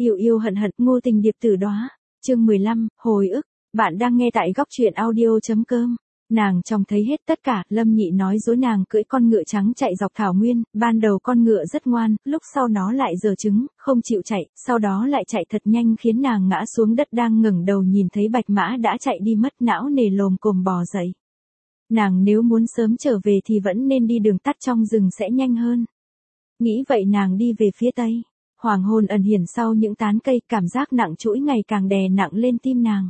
Yêu yêu hận hận, ngô tình điệp tử đóa. Chương 15, hồi ức. Bạn đang nghe tại góc truyện audio.com. Nàng trông thấy hết tất cả, Lâm Nhị nói dối nàng cưỡi con ngựa trắng chạy dọc thảo nguyên, ban đầu con ngựa rất ngoan, lúc sau nó lại giở trứng, không chịu chạy, sau đó lại chạy thật nhanh khiến nàng ngã xuống đất, đang ngẩng đầu nhìn thấy bạch mã đã chạy đi mất, não nề lồm cồm bò dậy. Nàng nếu muốn sớm trở về thì vẫn nên đi đường tắt trong rừng sẽ nhanh hơn. Nghĩ vậy nàng đi về phía tây. Hoàng hôn ẩn hiển sau những tán cây, cảm giác nặng trĩu ngày càng đè nặng lên tim nàng.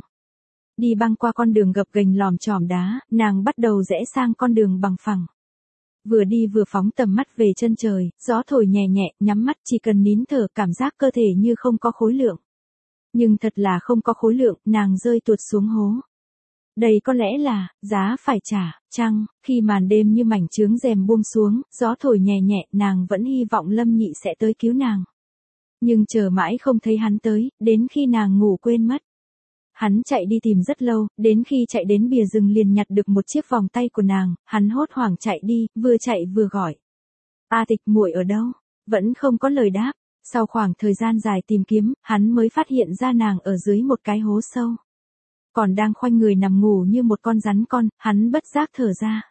Đi băng qua con đường gập ghềnh lòm chòm đá, nàng bắt đầu rẽ sang con đường bằng phẳng. Vừa đi vừa phóng tầm mắt về chân trời, gió thổi nhẹ nhẹ, nhắm mắt chỉ cần nín thở, cảm giác cơ thể như không có khối lượng. Nhưng thật là không có khối lượng, nàng rơi tuột xuống hố. Đây có lẽ là giá phải trả, chăng? Khi màn đêm như mảnh chướng rèm buông xuống, gió thổi nhẹ nhẹ, nàng vẫn hy vọng Lâm Nhị sẽ tới cứu nàng. Nhưng chờ mãi không thấy hắn tới, đến khi nàng ngủ quên mất. Hắn chạy đi tìm rất lâu, đến khi chạy đến bìa rừng liền nhặt được một chiếc vòng tay của nàng, hắn hốt hoảng chạy đi, vừa chạy vừa gọi. A Tịch muội ở đâu? Vẫn không có lời đáp. Sau khoảng thời gian dài tìm kiếm, hắn mới phát hiện ra nàng ở dưới một cái hố sâu. Còn đang khoanh người nằm ngủ như một con rắn con, hắn bất giác thở ra.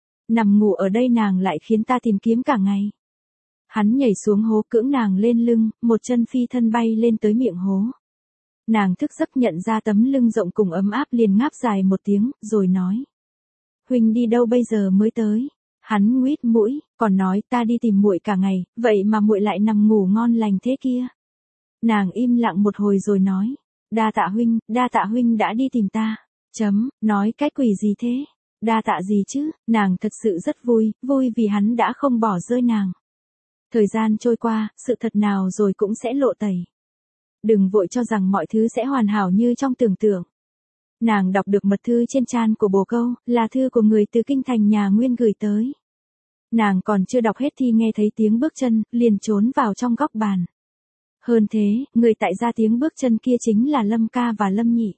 Nằm ngủ ở đây nàng lại khiến ta tìm kiếm cả ngày. Hắn nhảy xuống hố cưỡng nàng lên lưng, một chân phi thân bay lên tới miệng hố. Nàng thức giấc nhận ra tấm lưng rộng cùng ấm áp liền ngáp dài một tiếng, rồi nói. Huynh đi đâu bây giờ mới tới? Hắn nguýt mũi, còn nói ta đi tìm muội cả ngày, vậy mà muội lại nằm ngủ ngon lành thế kia. Nàng im lặng một hồi rồi nói. Đa tạ huynh đã đi tìm ta. Nói cái quỷ gì thế? Đa tạ gì chứ? Nàng thật sự rất vui vì hắn đã không bỏ rơi nàng. Thời gian trôi qua, sự thật nào rồi cũng sẽ lộ tẩy. Đừng vội cho rằng mọi thứ sẽ hoàn hảo như trong tưởng tượng. Nàng đọc được mật thư trên trán của bồ câu, là thư của người từ kinh thành nhà Nguyên gửi tới. Nàng còn chưa đọc hết thì nghe thấy tiếng bước chân, liền trốn vào trong góc bàn. Hơn thế, người tại ra tiếng bước chân kia chính là Lâm ca và Lâm Nhị.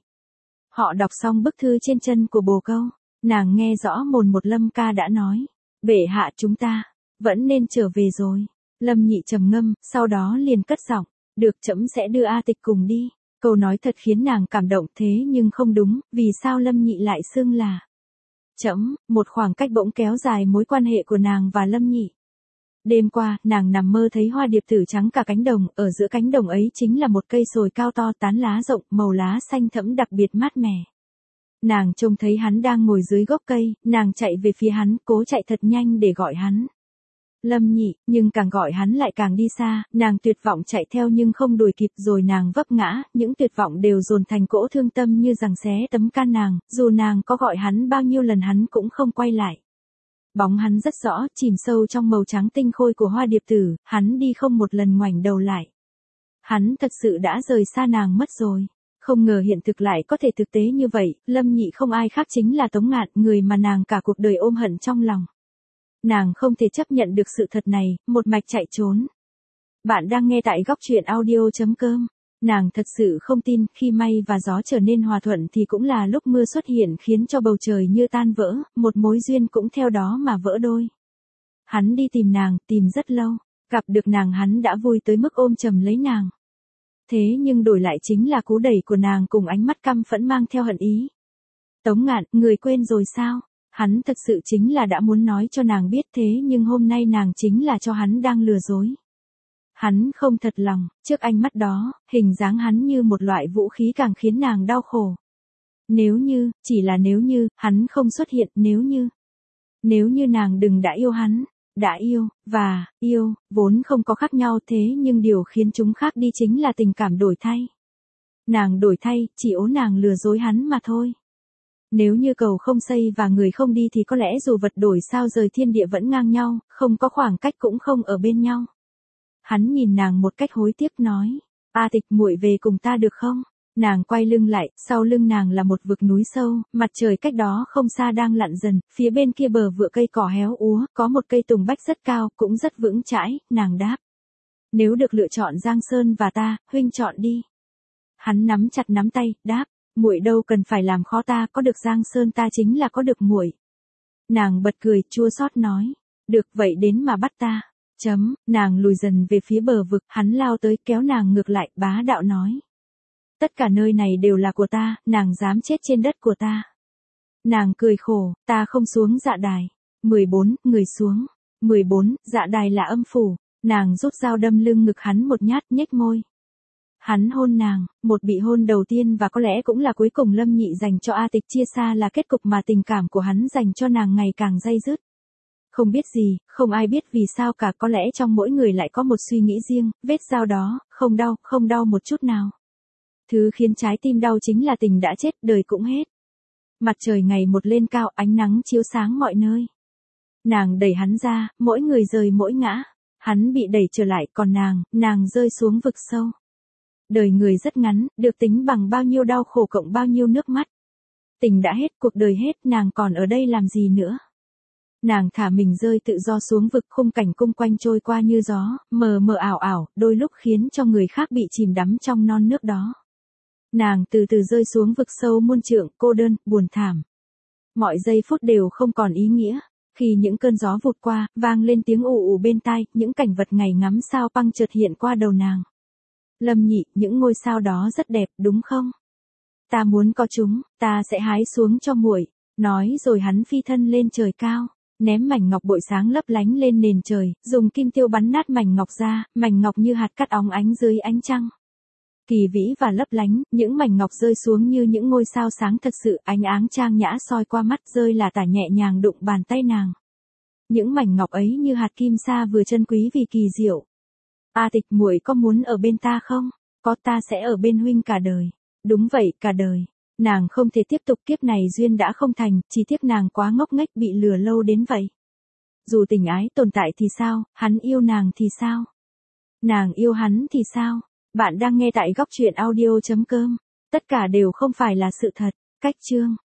Họ đọc xong bức thư trên chân của bồ câu, nàng nghe rõ mồn một Lâm ca đã nói. Bệ hạ chúng ta, vẫn nên trở về rồi. Lâm Nhị trầm ngâm, sau đó liền cất giọng. Được, trẫm sẽ đưa A Tịch cùng đi. Câu nói thật khiến nàng cảm động, thế nhưng không đúng, vì sao Lâm Nhị lại xưng là trẫm? Một khoảng cách bỗng kéo dài mối quan hệ của nàng và Lâm Nhị. Đêm qua, nàng nằm mơ thấy hoa điệp tử trắng cả cánh đồng, ở giữa cánh đồng ấy chính là một cây sồi cao to, tán lá rộng, màu lá xanh thẫm đặc biệt mát mẻ. Nàng trông thấy hắn đang ngồi dưới gốc cây, nàng chạy về phía hắn, cố chạy thật nhanh để gọi hắn. Lâm Nhị, nhưng càng gọi hắn lại càng đi xa, nàng tuyệt vọng chạy theo nhưng không đuổi kịp, rồi nàng vấp ngã, những tuyệt vọng đều dồn thành cỗ thương tâm như giằng xé tấm can nàng, dù nàng có gọi hắn bao nhiêu lần hắn cũng không quay lại. Bóng hắn rất rõ, chìm sâu trong màu trắng tinh khôi của hoa điệp tử, hắn đi không một lần ngoảnh đầu lại. Hắn thật sự đã rời xa nàng mất rồi. Không ngờ hiện thực lại có thể thực tế như vậy, Lâm Nhị không ai khác chính là Tống Ngạn, người mà nàng cả cuộc đời ôm hận trong lòng. Nàng không thể chấp nhận được sự thật này, một mạch chạy trốn. Bạn đang nghe tại góc truyện audio.com. Nàng thật sự không tin, khi mây và gió trở nên hòa thuận thì cũng là lúc mưa xuất hiện khiến cho bầu trời như tan vỡ, một mối duyên cũng theo đó mà vỡ đôi. Hắn đi tìm nàng, tìm rất lâu, gặp được nàng hắn đã vui tới mức ôm chầm lấy nàng. Thế nhưng đổi lại chính là cú đẩy của nàng cùng ánh mắt căm phẫn mang theo hận ý. Tống Ngạn, người quên rồi sao? Hắn thật sự chính là đã muốn nói cho nàng biết, thế nhưng hôm nay nàng chính là cho hắn đang lừa dối. Hắn không thật lòng, trước ánh mắt đó, hình dáng hắn như một loại vũ khí càng khiến nàng đau khổ. Nếu như, chỉ là nếu như, hắn không xuất hiện, nếu như nàng đừng đã yêu hắn, đã yêu, và, yêu, vốn không có khác nhau, thế nhưng điều khiến chúng khác đi chính là tình cảm đổi thay. Nàng đổi thay, chỉ ố nàng lừa dối hắn mà thôi. Nếu như cầu không xây và người không đi thì có lẽ dù vật đổi sao rời thiên địa vẫn ngang nhau, không có khoảng cách cũng không ở bên nhau. Hắn nhìn nàng một cách hối tiếc nói, A Tịch muội về cùng ta được không? Nàng quay lưng lại, sau lưng nàng là một vực núi sâu, mặt trời cách đó không xa đang lặn dần, phía bên kia bờ vựa cây cỏ héo úa, có một cây tùng bách rất cao, cũng rất vững chãi, nàng đáp. Nếu được lựa chọn Giang Sơn và ta, huynh chọn đi. Hắn nắm chặt nắm tay, đáp. Muội đâu cần phải làm khó ta, có được Giang Sơn ta chính là có được muội. Nàng bật cười, chua xót nói, được vậy đến mà bắt ta. Nàng lùi dần về phía bờ vực, hắn lao tới kéo nàng ngược lại, bá đạo nói. Tất cả nơi này đều là của ta, nàng dám chết trên đất của ta. Nàng cười khổ, ta không xuống dạ đài. 14, người xuống. 14, dạ đài là âm phủ. Nàng rút dao đâm lưng ngực hắn một nhát, nhếch môi. Hắn hôn nàng, một bị hôn đầu tiên và có lẽ cũng là cuối cùng Lâm Nhị dành cho A Tịch chia xa là kết cục mà tình cảm của hắn dành cho nàng ngày càng day dứt. Không biết gì, không ai biết vì sao cả, có lẽ trong mỗi người lại có một suy nghĩ riêng, vết dao đó, không đau một chút nào. Thứ khiến trái tim đau chính là tình đã chết, đời cũng hết. Mặt trời ngày một lên cao, ánh nắng chiếu sáng mọi nơi. Nàng đẩy hắn ra, mỗi người rời mỗi ngã. Hắn bị đẩy trở lại, còn nàng rơi xuống vực sâu. Đời người rất ngắn, được tính bằng bao nhiêu đau khổ cộng bao nhiêu nước mắt. Tình đã hết, cuộc đời hết, nàng còn ở đây làm gì nữa. Nàng thả mình rơi tự do xuống vực, khung cảnh cung quanh trôi qua như gió, mờ mờ ảo ảo, đôi lúc khiến cho người khác bị chìm đắm trong non nước đó. Nàng từ từ rơi xuống vực sâu muôn trượng, cô đơn, buồn thảm. Mọi giây phút đều không còn ý nghĩa. Khi những cơn gió vụt qua, vang lên tiếng ù ù bên tai, những cảnh vật ngày ngắm sao băng chợt hiện qua đầu nàng. Lâm Nhị, những ngôi sao đó rất đẹp, đúng không? Ta muốn có chúng, ta sẽ hái xuống cho muội. Nói rồi hắn phi thân lên trời cao, ném mảnh ngọc bội sáng lấp lánh lên nền trời, dùng kim tiêu bắn nát mảnh ngọc ra, mảnh ngọc như hạt cát óng ánh dưới ánh trăng. Kỳ vĩ và lấp lánh, những mảnh ngọc rơi xuống như những ngôi sao sáng thật sự, ánh áng trang nhã soi qua mắt, rơi là tả nhẹ nhàng đụng bàn tay nàng. Những mảnh ngọc ấy như hạt kim sa vừa chân quý vì kỳ diệu. A Tịch, muội có muốn ở bên ta không? Có, ta sẽ ở bên huynh cả đời. Đúng vậy, cả đời. Nàng không thể tiếp tục, kiếp này duyên đã không thành, chỉ tiếc nàng quá ngốc nghếch bị lừa lâu đến vậy. Dù tình ái tồn tại thì sao, hắn yêu nàng thì sao? Nàng yêu hắn thì sao? Bạn đang nghe tại góc truyện audio.com. Tất cả đều không phải là sự thật. Cách chương